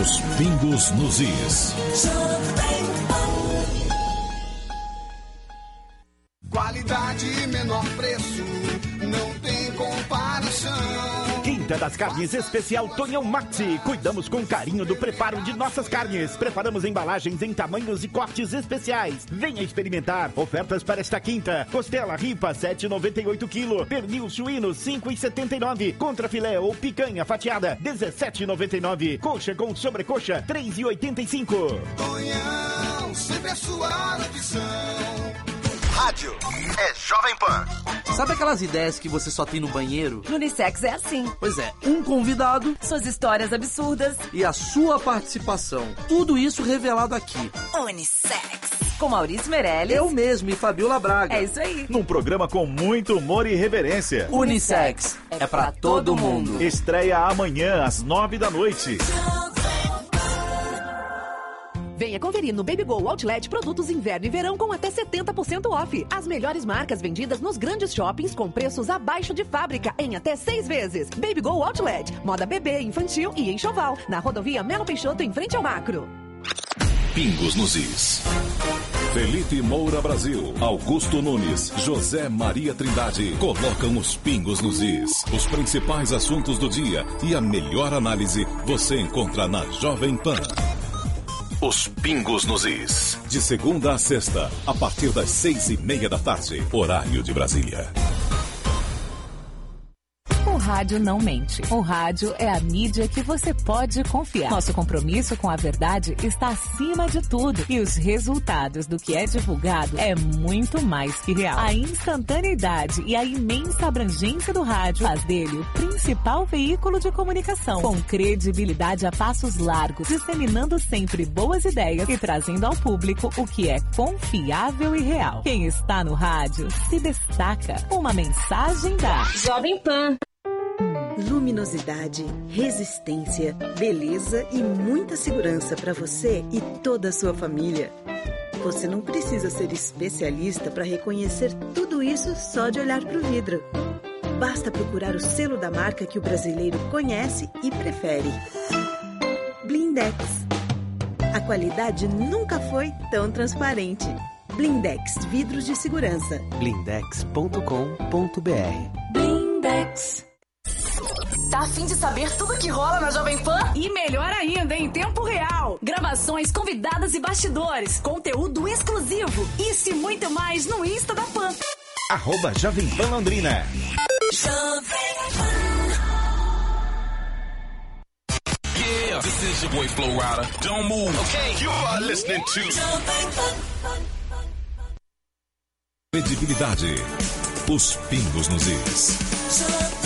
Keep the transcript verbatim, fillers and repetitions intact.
Os pingos nos is. Qualidade e menor preço, não tem comparação. Quinta das Carnes Especial Tonhão Maxi. Cuidamos com carinho do preparo de nossas carnes. Preparamos embalagens em tamanhos e cortes especiais. Venha experimentar. Ofertas para esta quinta. Costela ripa sete reais e noventa e oito quilo. Pernil suíno cinco reais e setenta e nove. Contrafilé ou picanha fatiada dezessete reais e noventa e nove. Coxa com sobrecoxa três reais e oitenta e cinco. Tonhão, sempre a sua opção. Rádio é Jovem Pan. Sabe aquelas ideias que você só tem no banheiro? No Unissex é assim. Pois é, um convidado, suas histórias absurdas e a sua participação. Tudo isso revelado aqui. Unissex. Com Maurício Meirelles. Eu mesmo e Fabiola Braga. É isso aí. Num programa com muito humor e reverência. Unissex. É, é pra todo mundo. Estreia amanhã às nove da noite. Venha conferir no Baby Go Outlet produtos inverno e verão com até setenta por cento off. As melhores marcas vendidas nos grandes shoppings com preços abaixo de fábrica em até seis vezes. Baby Go Outlet, moda bebê, infantil e enxoval. Na rodovia Melo Peixoto, em frente ao Macro. Pingos nos is. Felipe Moura Brasil, Augusto Nunes, José Maria Trindade colocam os pingos nos is. Os principais assuntos do dia e a melhor análise você encontra na Jovem Pan. Os pingos nos is. De segunda a sexta, a partir das seis e meia da tarde, horário de Brasília. O rádio não mente. O rádio é a mídia que você pode confiar. Nosso compromisso com a verdade está acima de tudo. E os resultados do que é divulgado é muito mais que real. A instantaneidade e a imensa abrangência do rádio faz dele o principal veículo de comunicação. Com credibilidade a passos largos, disseminando sempre boas ideias e trazendo ao público o que é confiável e real. Quem está no rádio se destaca. Uma mensagem da Jovem Pan. Luminosidade, resistência, beleza e muita segurança para você e toda a sua família. Você não precisa ser especialista para reconhecer tudo isso só de olhar para o vidro. Basta procurar o selo da marca que o brasileiro conhece e prefere. Blindex. A qualidade nunca foi tão transparente. Blindex, vidros de segurança. blindex ponto com ponto b r. Blindex. Tá a fim de saber tudo que rola na Jovem Pan? E melhor ainda, em tempo real. Gravações, convidadas e bastidores. Conteúdo exclusivo. Isso e muito mais no Insta da Pan. Arroba Jovem Pan Londrina. Jovem Yeah, this is your boy Flo Rida. Don't move. Okay, you are listening to Credibilidade. Os pingos nos is.